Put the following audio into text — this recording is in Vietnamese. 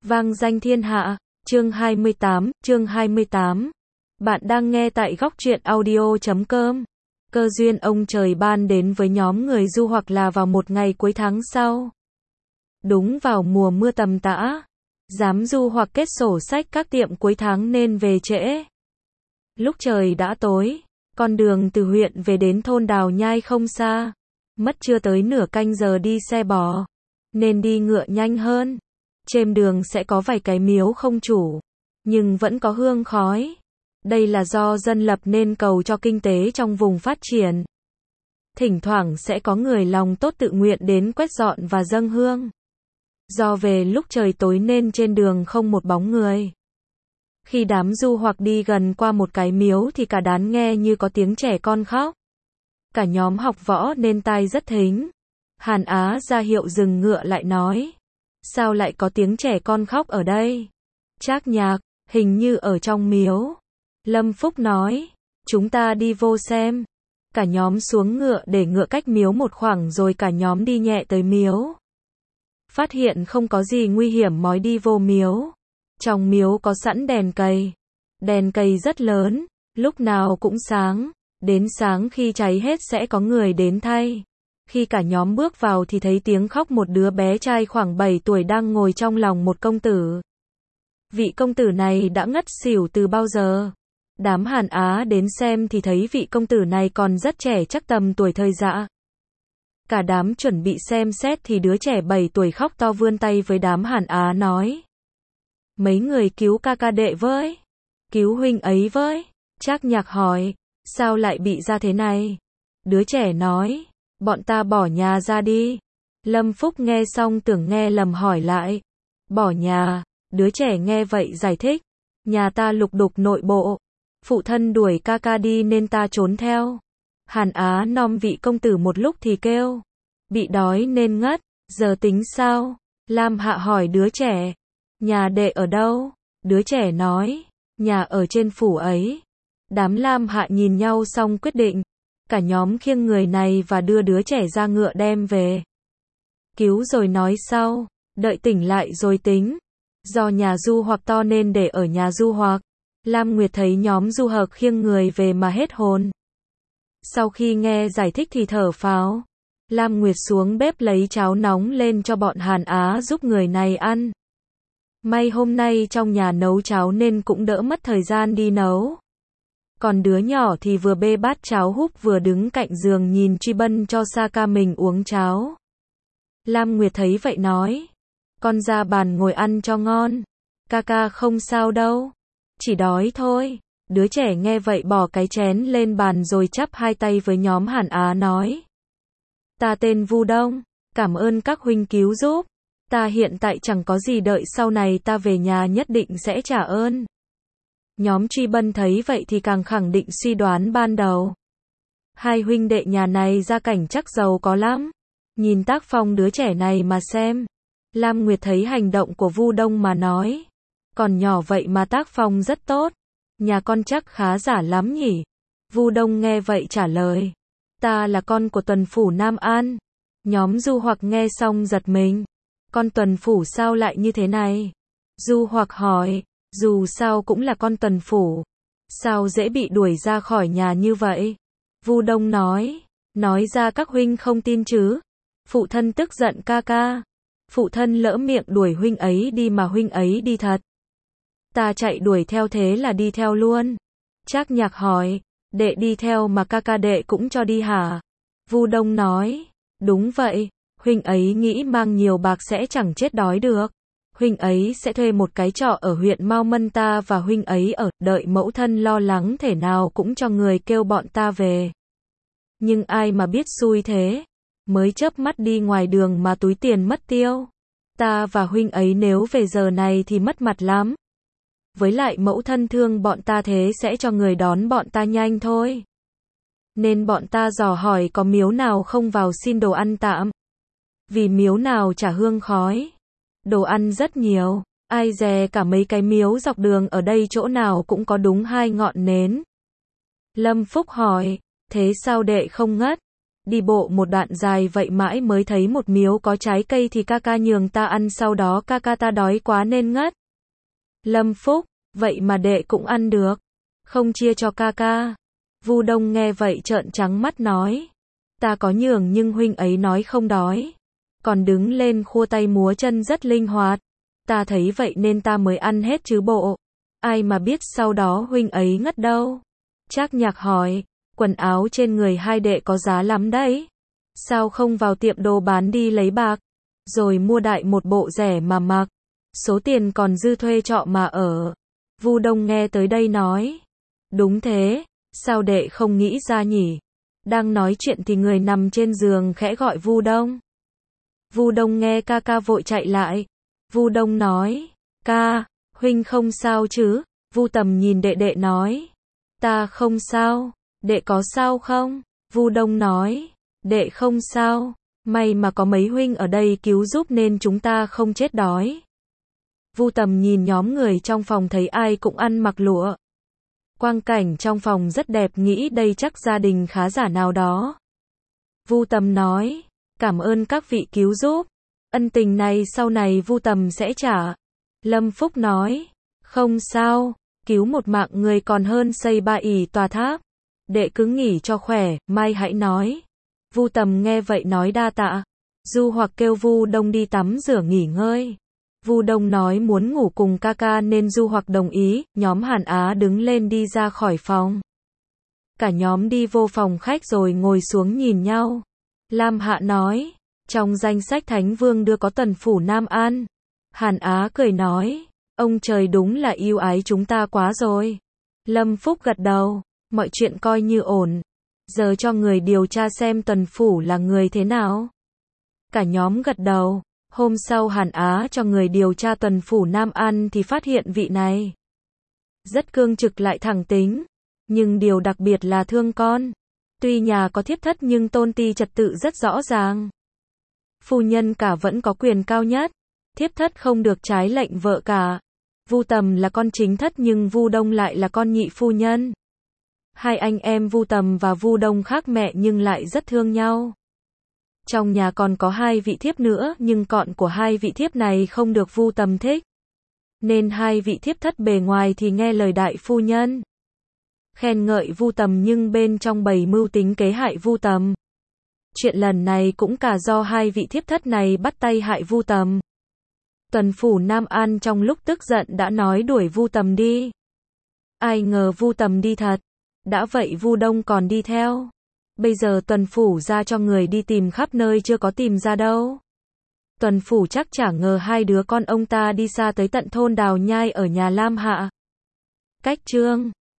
Vang danh thiên hạ, chương 28. Bạn đang nghe tại góc truyện audio.com. Cơ duyên ông trời ban đến với nhóm người du hoặc là vào một ngày cuối tháng sau. Đúng vào mùa mưa tầm tã, dám du hoặc kết sổ sách các tiệm cuối tháng nên về trễ. Lúc trời đã tối, con đường từ huyện về đến thôn Đào Nhai không xa, mất chưa tới nửa canh giờ đi xe bò, nên đi ngựa nhanh hơn. Trên đường sẽ có vài cái miếu không chủ, nhưng vẫn có hương khói. Đây là do dân lập nên cầu cho kinh tế trong vùng phát triển. Thỉnh thoảng sẽ có người lòng tốt tự nguyện đến quét dọn và dâng hương. Do về lúc trời tối nên trên đường không một bóng người. Khi đám du hoặc đi gần qua một cái miếu thì cả đám nghe như có tiếng trẻ con khóc. Cả nhóm học võ nên tai rất thính. Hàn Á ra hiệu dừng ngựa lại nói: sao lại có tiếng trẻ con khóc ở đây? Trác Nhạc: hình như ở trong miếu. Lâm Phúc nói: chúng ta đi vô xem. Cả nhóm xuống ngựa để ngựa cách miếu một khoảng rồi cả nhóm đi nhẹ tới miếu. Phát hiện không có gì nguy hiểm mới đi vô miếu. Trong miếu có sẵn đèn cầy. Đèn cầy rất lớn, lúc nào cũng sáng. Đến sáng khi cháy hết sẽ có người đến thay. Khi cả nhóm bước vào thì thấy tiếng khóc một đứa bé trai khoảng 7 tuổi đang ngồi trong lòng một công tử. Vị công tử này đã ngất xỉu từ bao giờ. Đám Hàn Á đến xem thì thấy vị công tử này còn rất trẻ, chắc tầm tuổi thời Dạ. Cả đám chuẩn bị xem xét thì đứa trẻ 7 tuổi khóc to vươn tay với đám Hàn Á nói: mấy người cứu ca ca đệ với. Cứu huynh ấy với. Trác Nhạc hỏi: sao lại bị ra thế này? Đứa trẻ nói: bọn ta bỏ nhà ra đi. Lâm Phúc nghe xong tưởng nghe lầm hỏi lại: bỏ nhà? Đứa trẻ nghe vậy giải thích: nhà ta lục đục nội bộ. Phụ thân đuổi ca ca đi nên ta trốn theo. Hàn Á nom vị công tử một lúc thì kêu: bị đói nên ngất, giờ tính sao? Lam Hạ hỏi đứa trẻ: nhà đệ ở đâu? Đứa trẻ nói: nhà ở trên phủ ấy. Đám Lam Hạ nhìn nhau xong quyết định. Cả nhóm khiêng người này và đưa đứa trẻ ra ngựa đem về. Cứu rồi nói sau, đợi tỉnh lại rồi tính. Do nhà du hoặc to nên để ở nhà du hoặc. Lam Nguyệt thấy nhóm du hoặc khiêng người về mà hết hồn. Sau khi nghe giải thích thì thở phào. Lam Nguyệt xuống bếp lấy cháo nóng lên cho bọn Hàn Á giúp người này ăn. May hôm nay trong nhà nấu cháo nên cũng đỡ mất thời gian đi nấu. Còn đứa nhỏ thì vừa bê bát cháo húp vừa đứng cạnh giường nhìn Truy Bân cho Sa ca mình uống cháo. Lam Nguyệt thấy vậy nói: con ra bàn ngồi ăn cho ngon. Ca ca không sao đâu, chỉ đói thôi. Đứa trẻ nghe vậy bỏ cái chén lên bàn rồi chắp hai tay với nhóm Hàn Á nói: ta tên Vu Đông, cảm ơn các huynh cứu giúp. Ta hiện tại chẳng có gì, đợi sau này ta về nhà nhất định sẽ trả ơn. Nhóm Truy Bân thấy vậy thì càng khẳng định suy đoán ban đầu. Hai huynh đệ nhà này gia cảnh chắc giàu có lắm. Nhìn tác phong đứa trẻ này mà xem. Lam Nguyệt thấy hành động của Vu Đông mà nói: còn nhỏ vậy mà tác phong rất tốt. Nhà con chắc khá giả lắm nhỉ? Vu Đông nghe vậy trả lời: ta là con của tuần phủ Nam An. Nhóm du hoặc nghe xong giật mình. Con tuần phủ sao lại như thế này? Du hoặc hỏi: dù sao cũng là con tuần phủ, sao dễ bị đuổi ra khỏi nhà như vậy? Vu Đông nói ra các huynh không tin chứ? Phụ thân tức giận ca ca. Phụ thân lỡ miệng đuổi huynh ấy đi mà huynh ấy đi thật. Ta chạy đuổi theo thế là đi theo luôn. Trác Nhạc hỏi: đệ đi theo mà ca ca đệ cũng cho đi hả? Vu Đông nói: đúng vậy, huynh ấy nghĩ mang nhiều bạc sẽ chẳng chết đói được. Huynh ấy sẽ thuê một cái trọ ở huyện Mao Mân ta và huynh ấy ở, đợi mẫu thân lo lắng thể nào cũng cho người kêu bọn ta về. Nhưng ai mà biết xui thế, mới chớp mắt đi ngoài đường mà túi tiền mất tiêu. Ta và huynh ấy nếu về giờ này thì mất mặt lắm. Với lại mẫu thân thương bọn ta thế sẽ cho người đón bọn ta nhanh thôi. Nên bọn ta dò hỏi có miếu nào không vào xin đồ ăn tạm. Vì miếu nào trả hương khói. Đồ ăn rất nhiều, ai dè cả mấy cái miếu dọc đường ở đây chỗ nào cũng có đúng 2 ngọn nến. Lâm Phúc hỏi: thế sao đệ không ngất? Đi bộ một đoạn dài vậy mãi mới thấy một miếu có trái cây thì ca ca nhường ta ăn, sau đó ca ca ta đói quá nên ngất. Lâm Phúc, vậy mà đệ cũng ăn được, không chia cho ca ca. Vu Đông nghe vậy trợn trắng mắt nói, ta có nhường nhưng huynh ấy nói không đói, còn đứng lên khua tay múa chân rất linh hoạt. Ta thấy vậy nên ta mới ăn hết chứ bộ. Ai mà biết sau đó huynh ấy ngất đâu. Trác Nhạc hỏi, quần áo trên người hai đệ có giá lắm đấy. Sao không vào tiệm đồ bán đi lấy bạc, rồi mua đại một bộ rẻ mà mặc. Số tiền còn dư thuê trọ mà ở. Vu Đông nghe tới đây nói, đúng thế, sao đệ không nghĩ ra nhỉ? Đang nói chuyện thì người nằm trên giường khẽ gọi Vu Đông. Vu Đông nghe ca ca vội chạy lại. Vu Đông nói, ca, huynh không sao chứ? Vu Tầm nhìn đệ đệ nói, ta không sao, đệ có sao không? Vu Đông nói, đệ không sao, may mà có mấy huynh ở đây cứu giúp nên chúng ta không chết đói. Vu Tầm nhìn nhóm người trong phòng thấy ai cũng ăn mặc lụa. Quang cảnh trong phòng rất đẹp, nghĩ đây chắc gia đình khá giả nào đó. Vu Tầm nói, cảm ơn các vị cứu giúp. Ân tình này sau này Vu Tầm sẽ trả. Lâm Phúc nói, không sao, cứu một mạng người còn hơn xây 3 ỷ tòa tháp. Đệ cứ nghỉ cho khỏe, mai hãy nói. Vu Tầm nghe vậy nói đa tạ. Du Hoặc kêu Vu Đông đi tắm rửa nghỉ ngơi. Vu Đông nói muốn ngủ cùng ca ca nên Du Hoặc đồng ý. Nhóm Hàn Á đứng lên đi ra khỏi phòng. Cả nhóm đi vô phòng khách rồi ngồi xuống nhìn nhau. Lam Hạ nói, trong danh sách Thánh Vương đưa có Tuần Phủ Nam An. Hàn Á cười nói, ông trời đúng là yêu ái chúng ta quá rồi. Lâm Phúc gật đầu, mọi chuyện coi như ổn. Giờ cho người điều tra xem Tuần Phủ là người thế nào. Cả nhóm gật đầu. Hôm sau Hàn Á cho người điều tra Tuần Phủ Nam An thì phát hiện vị này rất cương trực lại thẳng tính. Nhưng điều đặc biệt là thương con. Tuy nhà có thiếp thất nhưng tôn ti trật tự rất rõ ràng. Phu nhân cả vẫn có quyền cao nhất. Thiếp thất không được trái lệnh vợ cả. Vu Tầm là con chính thất nhưng Vu Đông lại là con nhị phu nhân. Hai anh em Vu Tầm và Vu Đông khác mẹ nhưng lại rất thương nhau. Trong nhà còn có hai vị thiếp nữa nhưng con của hai vị thiếp này không được Vu Tầm thích. Nên hai vị thiếp thất bề ngoài thì nghe lời đại phu nhân. Khen ngợi Vu Tầm nhưng bên trong bày mưu tính kế hại Vu Tầm. Chuyện lần này cũng cả do hai vị thiếp thất này bắt tay hại Vu Tầm. Tuần Phủ Nam An trong lúc tức giận đã nói đuổi Vu Tầm đi. Ai ngờ Vu Tầm đi thật. Đã vậy Vu Đông còn đi theo. Bây giờ Tuần Phủ ra cho người đi tìm khắp nơi chưa có tìm ra đâu. Tuần Phủ chắc chả ngờ hai đứa con ông ta đi xa tới tận thôn Đào Nhai ở nhà Lam Hạ. Cách chương